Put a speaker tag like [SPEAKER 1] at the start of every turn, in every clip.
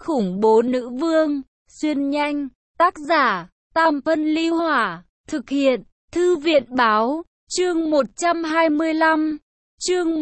[SPEAKER 1] khủng bố nữ vương, xuyên nhanh, tác giả, Tam Phân Ly Hỏa, thực hiện, Thư viện báo, chương 125, chương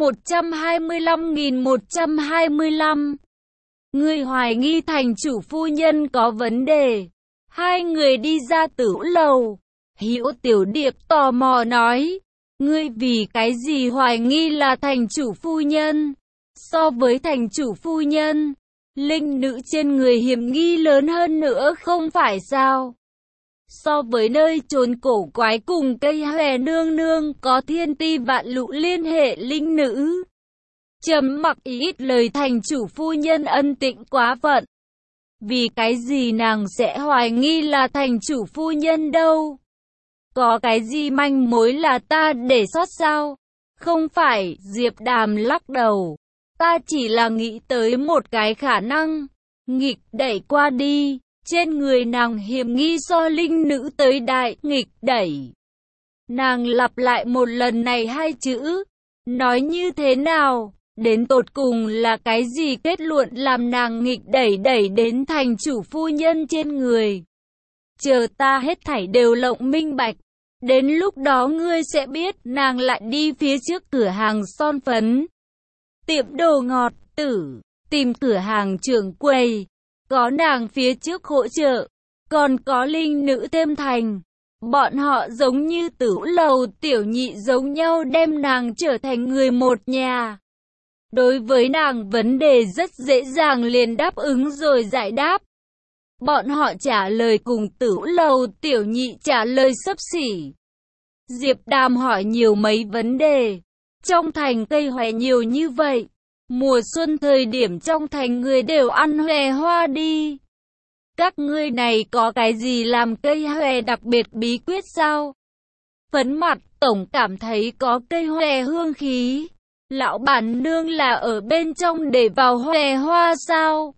[SPEAKER 1] 125.125. Người hoài nghi thành chủ phu nhân có vấn đề. Hai người đi ra tửu lầu. Hữu Tiểu Điệp tò mò nói, ngươi vì cái gì hoài nghi là thành chủ phu nhân? So với thành chủ phu nhân, linh nữ trên người hiểm nghi lớn hơn nữa không phải sao? So với nơi chốn cổ quái cùng cây hòe nương nương có thiên ti vạn lũ liên hệ linh nữ. Trầm mặc ít lời, thành chủ phu nhân ân tĩnh quá phận. Vì cái gì nàng sẽ hoài nghi là thành chủ phu nhân đâu? Có cái gì manh mối là ta để sót sao? Không phải, Diệp Đàm lắc đầu. Ta chỉ là nghĩ tới một cái khả năng. Nghịch đẩy qua đi. Trên người nàng hiểm nghi so linh nữ tới đại nghịch đẩy. Nàng lặp lại một lần này hai chữ. Nói như thế nào? Đến tột cùng là cái gì kết luận làm nàng nghịch đẩy đến thành chủ phu nhân trên người? Chờ ta hết thảy đều lộng minh bạch. Đến lúc đó ngươi sẽ biết. Nàng lại đi phía trước cửa hàng son phấn, tiệm đồ ngọt tử, tìm cửa hàng trưởng quầy. Có nàng phía trước hỗ trợ, còn có linh nữ thêm thành. Bọn họ giống như tửu lầu tiểu nhị giống nhau đem nàng trở thành người một nhà. Đối với nàng vấn đề rất dễ dàng liền đáp ứng rồi giải đáp. Bọn họ trả lời cùng tửu lầu tiểu nhị trả lời xấp xỉ. Diệp Đàm hỏi nhiều mấy vấn đề. Trong thành cây hòe nhiều như vậy. Mùa xuân thời điểm trong thành người đều ăn hòe hoa đi. Các ngươi này có cái gì làm cây hòe đặc biệt bí quyết sao? Phấn Mặt tổng cảm thấy có cây hòe hương khí. Lão bản nương là ở bên trong để vào hòe hoa sao?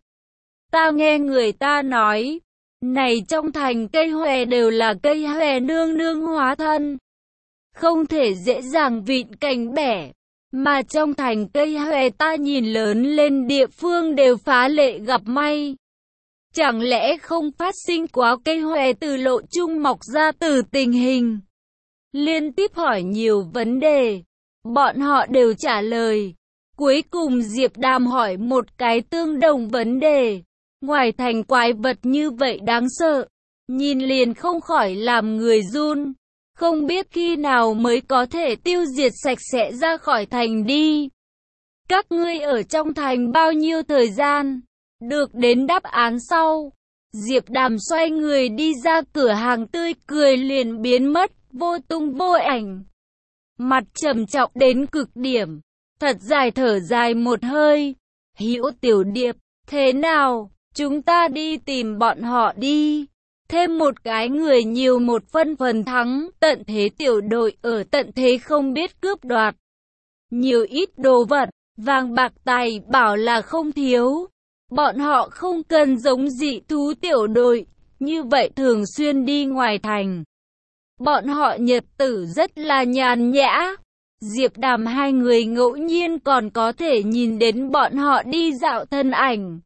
[SPEAKER 1] Ta nghe người ta nói, này trong thành cây hòe đều là cây hòe nương nương hóa thân. Không thể dễ dàng vịn cành bẻ. Mà trong thành cây hòe ta nhìn lớn lên địa phương đều phá lệ gặp may. Chẳng lẽ không phát sinh quá cây hòe từ lộ trung mọc ra từ tình hình? Liên tiếp hỏi nhiều vấn đề. Bọn họ đều trả lời. Cuối cùng Diệp Đàm hỏi một cái tương đồng vấn đề. Ngoài thành quái vật như vậy đáng sợ. Nhìn liền không khỏi làm người run. Không biết khi nào mới có thể tiêu diệt sạch sẽ ra khỏi thành đi. Các ngươi ở trong thành bao nhiêu thời gian? Được đến đáp án sau. Diệp Đàm xoay người đi ra cửa hàng, tươi cười liền biến mất, vô tung vô ảnh. Mặt trầm trọng đến cực điểm. Thật dài thở dài một hơi. Hữu Tiểu Điệp, thế nào? Chúng ta đi tìm bọn họ đi. Thêm một cái người nhiều một phân phần thắng. Tận thế tiểu đội ở tận thế không biết cướp đoạt. Nhiều ít đồ vật, vàng bạc tài bảo là không thiếu. Bọn họ không cần giống dị thú tiểu đội, như vậy thường xuyên đi ngoài thành. Bọn họ nhật tử rất là nhàn nhã. Diệp Đàm hai người ngẫu nhiên còn có thể nhìn đến bọn họ đi dạo thân ảnh.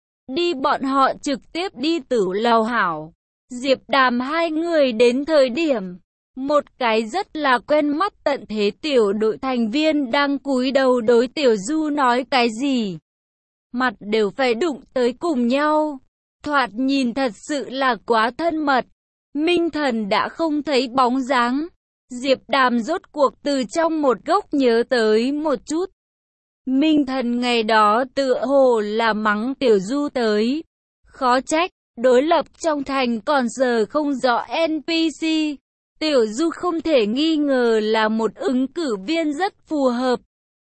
[SPEAKER 1] Đi bọn họ trực tiếp đi tửu lầu hảo. Diệp Đàm hai người đến thời điểm, một cái rất là quen mắt tận thế tiểu đội thành viên đang cúi đầu đối Tiểu Du nói cái gì. Mặt đều phải đụng tới cùng nhau. Thoạt nhìn thật sự là quá thân mật. Minh Thần đã không thấy bóng dáng. Diệp Đàm rốt cuộc từ trong một góc nhớ tới một chút. Minh Thần ngày đó tựa hồ là mắng Tiểu Du tới. Khó trách, đối lập trong thành còn giờ không rõ NPC. Tiểu Du không thể nghi ngờ là một ứng cử viên rất phù hợp.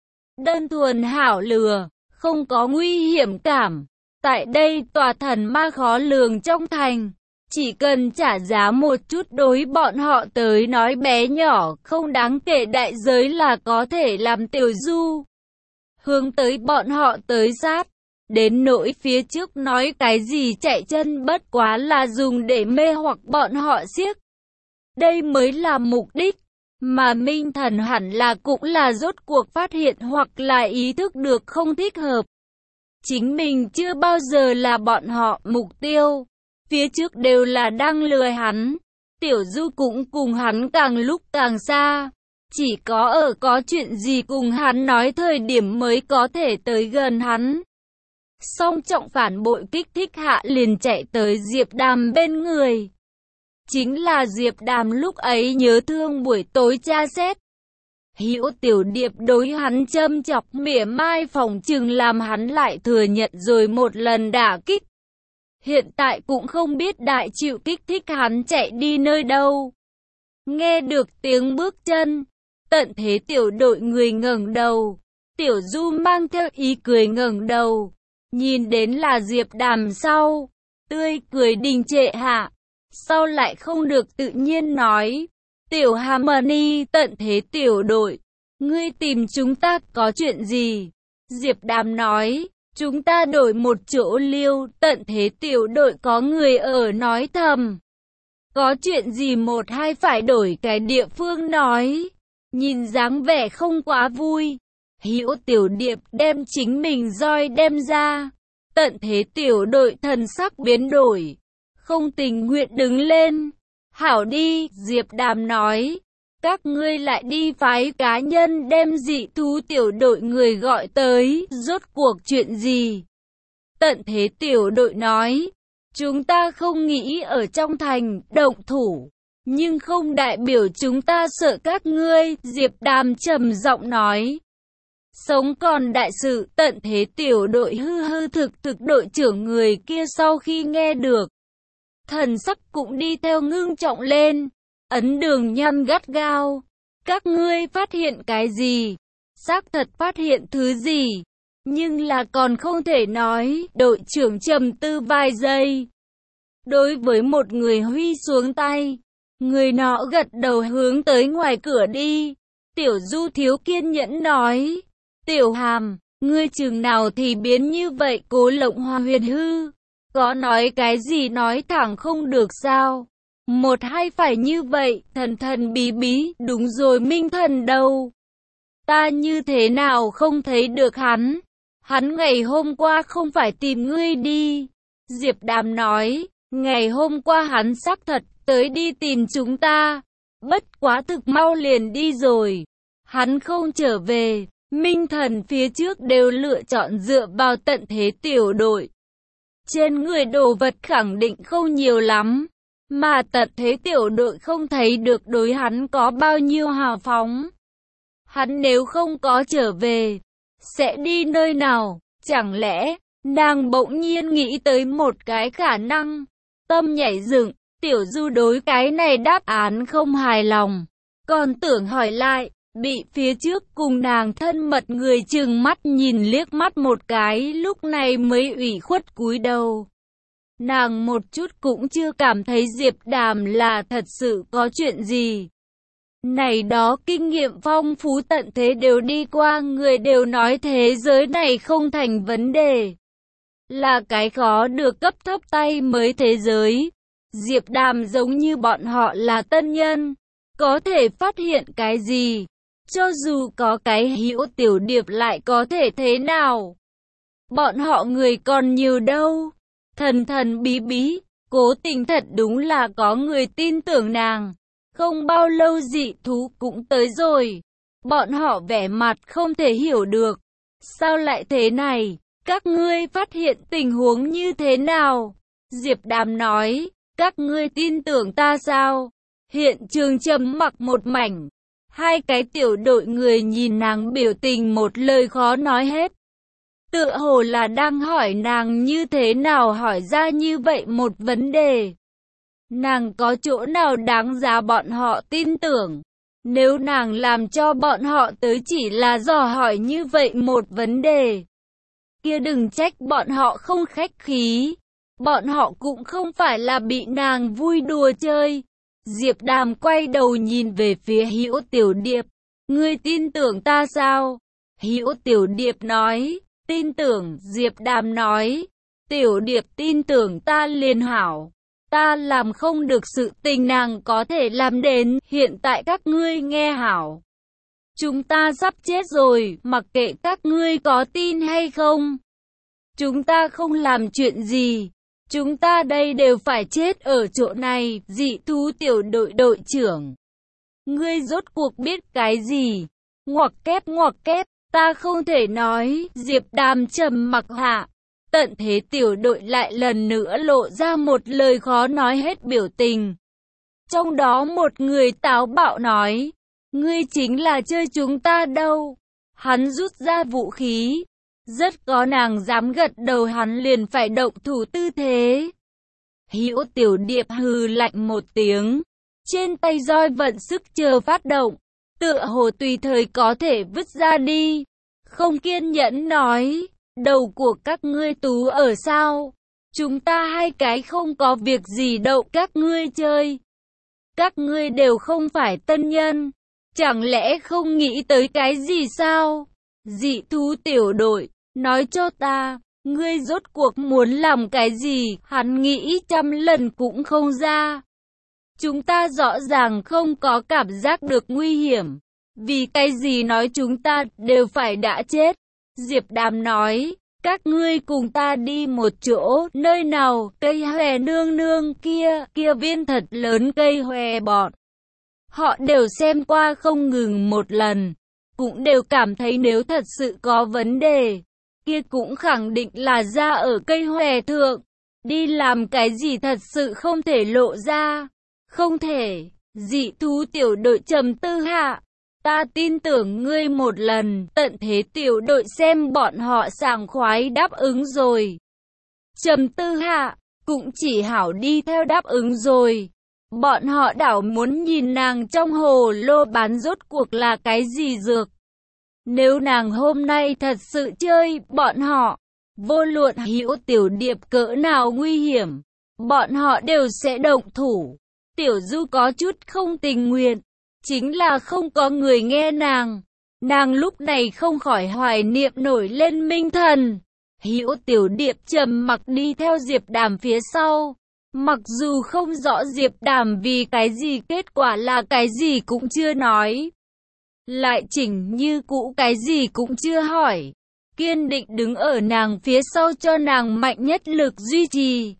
[SPEAKER 1] Đơn thuần hảo lừa, không có nguy hiểm cảm. Tại đây tòa thần ma khó lường trong thành. Chỉ cần trả giá một chút đối bọn họ tới nói bé nhỏ, không đáng kể đại giới là có thể làm Tiểu Du hướng tới bọn họ tới sát. Đến nỗi phía trước nói cái gì chạy chân bất quá là dùng để mê hoặc bọn họ xiếc. Đây mới là mục đích. Mà Minh Thần hẳn là cũng là rốt cuộc phát hiện hoặc là ý thức được không thích hợp. chính mình chưa bao giờ là bọn họ mục tiêu. Phía trước đều là đang lừa hắn. Tiểu Du cũng cùng hắn càng lúc càng xa. Chỉ có chuyện gì cùng hắn nói thời điểm mới có thể tới gần hắn. Song Trọng phản bội kích thích hạ liền chạy tới Diệp Đàm bên người. Chính là Diệp Đàm lúc ấy nhớ thương buổi tối tra xét. Hữu Tiểu Điệp đối hắn châm chọc mỉa mai phỏng chừng làm hắn lại thừa nhận rồi một lần đả kích. Hiện tại cũng không biết đại chịu kích thích hắn chạy đi nơi đâu. Nghe được tiếng bước chân, Tận Thế tiểu đội người ngẩng đầu. Tiểu Du mang theo ý cười ngẩng đầu. Nhìn đến là Diệp Đàm sau. Tươi cười đình trệ hạ. Sau lại không được tự nhiên nói. Tiểu Harmony, Tận Thế tiểu đội. Ngươi tìm chúng ta có chuyện gì? Diệp Đàm nói. Chúng ta đổi một chỗ liêu. Tận Thế tiểu đội có người ở nói thầm. Có chuyện gì một hai phải đổi cái địa phương nói. Nhìn dáng vẻ không quá vui. Hữu Tiểu Điệp đem chính mình roi đem ra. Tận Thế tiểu đội thần sắc biến đổi. Không tình nguyện đứng lên. Hảo đi, Diệp Đàm nói. Các ngươi lại đi phái cá nhân đem dị thú tiểu đội người gọi tới. Rốt cuộc chuyện gì? Tận Thế tiểu đội nói. Chúng ta không nghĩ ở trong thành động thủ. Nhưng không đại biểu chúng ta sợ các ngươi. Diệp Đàm trầm giọng nói. Sống còn đại sự. Tận Thế tiểu đội hư thực đội trưởng người kia sau khi nghe được. Thần sắc cũng đi theo ngưng trọng lên. Ấn Đường nhăn gắt gao. Các ngươi phát hiện cái gì? Xác thật phát hiện thứ gì? Nhưng là còn không thể nói. Đội trưởng trầm tư vài giây. Đối với một người huy xuống tay. Người nọ gật đầu hướng tới ngoài cửa đi. Tiểu Du thiếu kiên nhẫn nói. Tiểu Hàm, ngươi chừng nào thì biến như vậy? Cố Lộng Hoa huyền hư. Có nói cái gì nói thẳng không được sao? Một hai phải như vậy, thần bí bí, đúng rồi Minh Thần đâu? Ta như thế nào không thấy được hắn? Hắn ngày hôm qua không phải tìm ngươi đi. Diệp Đàm nói, ngày hôm qua hắn xác thật tới đi tìm chúng ta. Bất quá thực mau liền đi rồi. Hắn không trở về, Minh Thần phía trước đều lựa chọn dựa vào Tận Thế tiểu đội. Trên người đồ vật khẳng định không nhiều lắm. Mà Tận Thế tiểu đội không thấy được đối hắn có bao nhiêu hào phóng. Hắn nếu không có trở về, sẽ đi nơi nào? Chẳng lẽ, nàng bỗng nhiên nghĩ tới một cái khả năng. Tâm nhảy dựng, Tiểu Du đối cái này đáp án không hài lòng. Còn tưởng hỏi lại, bị phía trước cùng nàng thân mật người chừng mắt nhìn liếc mắt một cái, lúc này mới ủy khuất cúi đầu. Nàng một chút cũng chưa cảm thấy Diệp Đàm là thật sự có chuyện gì. Này đó kinh nghiệm phong phú tận thế đều đi qua, người đều nói thế giới này không thành vấn đề. Là cái khó được cấp thấp tay mới thế giới. Diệp Đàm giống như bọn họ là tân nhân. Có thể phát hiện cái gì? Cho dù có cái Hữu Tiểu Điệp lại có thể thế nào? Bọn họ người còn nhiều đâu. Thần bí bí, Cố Tình thật đúng là có người tin tưởng nàng. Không bao lâu dị thú cũng tới rồi. Bọn họ vẻ mặt không thể hiểu được. Sao lại thế này? Các ngươi phát hiện tình huống như thế nào? Diệp Đàm nói, các ngươi tin tưởng ta sao? Hiện trường trầm mặc một mảnh. Hai cái tiểu đội người nhìn nàng biểu tình một lời khó nói hết. Tựa hồ là đang hỏi nàng như thế nào hỏi ra như vậy một vấn đề. Nàng có chỗ nào đáng giá bọn họ tin tưởng? Nếu nàng làm cho bọn họ tới chỉ là dò hỏi như vậy một vấn đề, kia đừng trách bọn họ không khách khí. Bọn họ cũng không phải là bị nàng vui đùa chơi. Diệp Đàm quay đầu nhìn về phía Hữu Tiểu Điệp. Ngươi tin tưởng ta sao? Hữu Tiểu Điệp nói. Tin tưởng. Diệp Đàm nói. Tiểu Điệp tin tưởng ta liền hảo. Ta làm không được sự tình nàng có thể làm đến. Hiện tại các ngươi nghe hảo. Chúng ta sắp chết rồi, mặc kệ các ngươi có tin hay không. chúng ta không làm chuyện gì. Chúng ta đây đều phải chết ở chỗ này, dị thú tiểu đội đội trưởng. Ngươi rốt cuộc biết cái gì? Ngoặc kép, ta không thể nói, Diệp Đàm trầm mặc hạ. Tận thế tiểu đội lại lần nữa lộ ra một lời khó nói hết biểu tình. Trong đó một người táo bạo nói, ngươi chính là chơi chúng ta đâu. Hắn rút ra vũ khí. Rất có nàng dám gật đầu hắn liền phải động thủ tư thế. Hữu Tiểu Điệp hừ lạnh một tiếng. Trên tay roi vận sức chờ phát động. Tựa hồ tùy thời có thể vứt ra đi. Không kiên nhẫn nói. Đầu của các ngươi tú ở sao? Chúng ta hai cái không có việc gì đậu các ngươi chơi. Các ngươi đều không phải tân nhân. Chẳng lẽ không nghĩ tới cái gì sao? Dị thú tiểu đội, nói cho ta, ngươi rốt cuộc muốn làm cái gì? Hắn nghĩ trăm lần cũng không ra. Chúng ta rõ ràng không có cảm giác được nguy hiểm. Vì cái gì nói chúng ta đều phải đã chết? Diệp Đàm nói, các ngươi cùng ta đi một chỗ, nơi nào, cây hòe nương nương kia viên thật lớn cây hòe bọn. Họ đều xem qua không ngừng một lần, cũng đều cảm thấy nếu thật sự có vấn đề, kia cũng khẳng định là ra ở cây hòe thượng. Đi làm cái gì thật sự không thể lộ ra. Không thể, dị thú tiểu đội trầm tư hạ. Ta tin tưởng ngươi một lần, tận thế tiểu đội xem bọn họ sảng khoái đáp ứng rồi. Trầm tư hạ, cũng chỉ hảo đi theo đáp ứng rồi. Bọn họ đảo muốn nhìn nàng trong hồ lô bán rốt cuộc là cái gì dược. Nếu nàng hôm nay thật sự chơi, bọn họ, vô luận Hữu Tiểu Điệp cỡ nào nguy hiểm, bọn họ đều sẽ động thủ. Tiểu Du có chút không tình nguyện. Chính là không có người nghe nàng. Nàng lúc này không khỏi hoài niệm nổi lên Minh Thần. Hữu Tiểu Điệp trầm mặc đi theo Diệp Đàm phía sau. Mặc dù không rõ Diệp Đàm vì cái gì kết quả là cái gì cũng chưa nói. Lại chỉnh như cũ cái gì cũng chưa hỏi. Kiên định đứng ở nàng phía sau cho nàng mạnh nhất lực duy trì.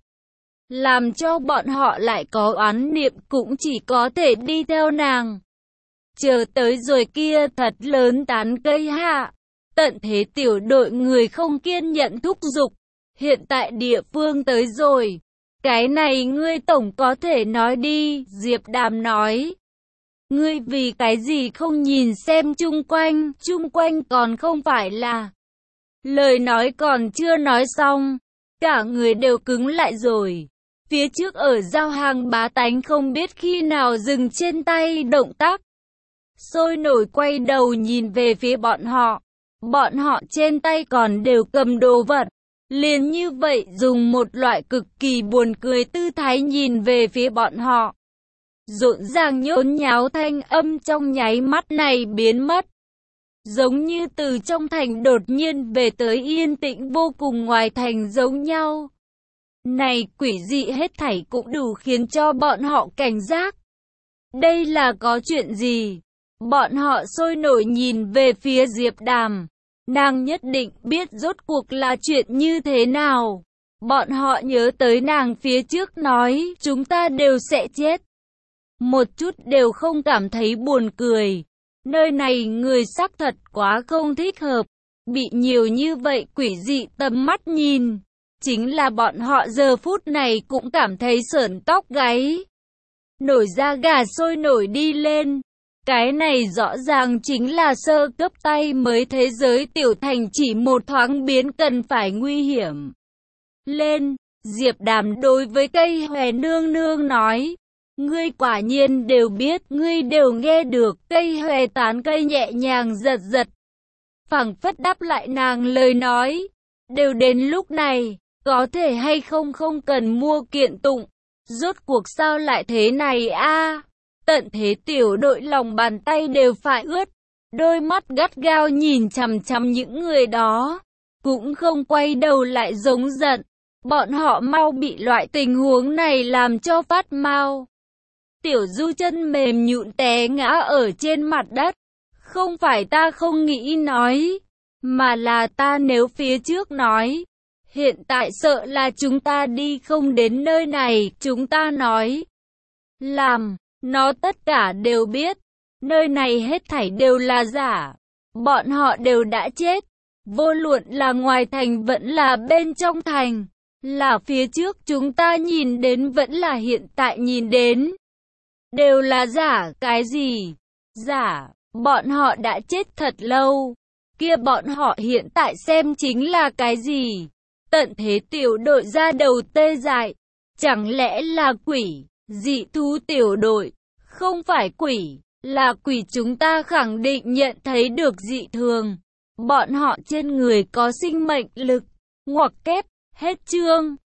[SPEAKER 1] Làm cho bọn họ lại có oán niệm cũng chỉ có thể đi theo nàng. Chờ tới rồi kia thật lớn tán cây hạ. Tận thế tiểu đội người không kiên nhẫn thúc giục. Hiện tại địa phương tới rồi. Cái này ngươi tổng có thể nói đi, Diệp Đàm nói. Ngươi vì cái gì không nhìn xem chung quanh còn không phải là. Lời nói còn chưa nói xong. Cả người đều cứng lại rồi. Phía trước ở giao hàng bá tánh không biết khi nào dừng trên tay động tác. Sôi nổi quay đầu nhìn về phía bọn họ. Bọn họ trên tay còn đều cầm đồ vật. Liền như vậy dùng một loại cực kỳ buồn cười tư thái nhìn về phía bọn họ. Rộn ràng nhốn nháo thanh âm trong nháy mắt này biến mất. Giống như từ trong thành đột nhiên về tới yên tĩnh vô cùng ngoài thành giống nhau. Này quỷ dị hết thảy cũng đủ khiến cho bọn họ cảnh giác. Đây là có chuyện gì? Bọn họ sôi nổi nhìn về phía Diệp Đàm. Nàng nhất định biết rốt cuộc là chuyện như thế nào. Bọn họ nhớ tới nàng phía trước nói chúng ta đều sẽ chết. Một chút đều không cảm thấy buồn cười. Nơi này người xác thật quá không thích hợp. Bị nhiều như vậy quỷ dị tầm mắt nhìn. Chính là bọn họ giờ phút này cũng cảm thấy sởn tóc gáy. Nổi da gà sôi nổi đi lên. Cái này rõ ràng chính là sơ cấp tay mới thế giới tiểu thành chỉ một thoáng biến cần phải nguy hiểm. Lên, Diệp Đàm đối với cây hòe nương nương nói. Ngươi quả nhiên đều biết, ngươi đều nghe được, cây hòe tán cây nhẹ nhàng giật giật. Phảng phất đáp lại nàng lời nói. Đều đến lúc này, có thể hay không không cần mua kiện tụng. Rốt cuộc sao lại thế này a? Tận thế tiểu đội lòng bàn tay đều phải ướt. Đôi mắt gắt gao nhìn chằm chằm những người đó. Cũng không quay đầu lại giống giận. Bọn họ mau bị loại tình huống này làm cho phát mau. Tiểu Du chân mềm nhũn té ngã ở trên mặt đất. Không phải ta không nghĩ nói, mà là ta nếu phía trước nói, Hiện tại sợ là chúng ta đi không đến nơi này, chúng ta nói, làm, nó tất cả đều biết, nơi này hết thảy đều là giả, bọn họ đều đã chết, vô luận là ngoài thành vẫn là bên trong thành, là phía trước chúng ta nhìn đến vẫn là hiện tại nhìn đến, đều là giả. Cái gì? Giả, bọn họ đã chết thật lâu, kia bọn họ hiện tại xem chính là cái gì? Tận thế tiểu đội ra đầu tê dại, chẳng lẽ là quỷ? Dị thú tiểu đội, không phải quỷ, là quỷ, chúng ta khẳng định nhận thấy được dị thường. Bọn họ trên người có sinh mệnh lực, ngoặc kép, hết chương.